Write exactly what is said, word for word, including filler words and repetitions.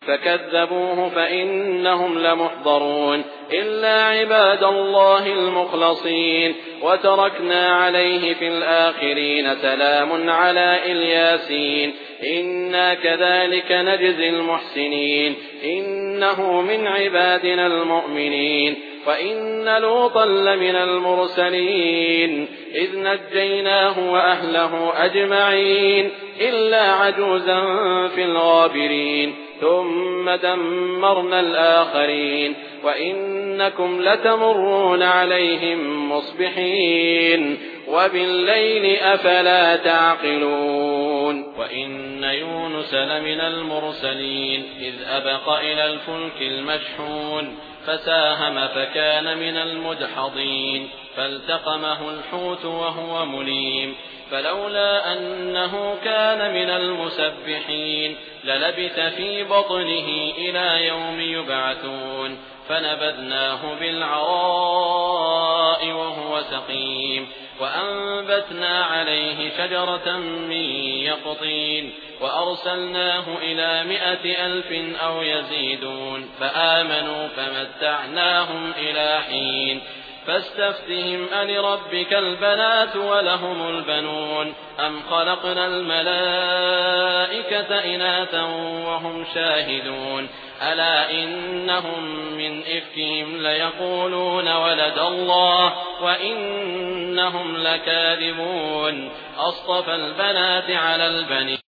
فكذبوه فإنهم لمحضرون إلا عباد الله المخلصين وتركنا عليه في الآخرين سلام على الياسين إنا كذلك نجزي المحسنين إنه من عبادنا المؤمنين وإن لوطا لمن المرسلين إذ نجيناه وأهله أجمعين إلا عجوزا في الغابرين ثم دمرنا الآخرين وإنكم لتمرون عليهم مصبحين وبالليل أفلا تعقلون وإن يونس لمن المرسلين إذ أبق إلى الفلك المشحون فساهم فكان من المدحضين فالتقمه الحوت وهو مليم فلولا أنه كان من المسبحين للبث في بطنه إلى يوم يبعثون فنبذناه بالعراء وهو سقيم وأنبتنا عليه شجرة من يقطين وأرسلناه إلى مائة ألف أو يزيدون فآمنوا فمتعناهم إلى حين فاستفتهم ألربك البنات ولهم البنون أم خلقنا الملائكة إناثا وهم شاهدون ألا إنهم من إفكهم ليقولون ولد الله وإنهم لكاذبون أصطفى البنات على البنين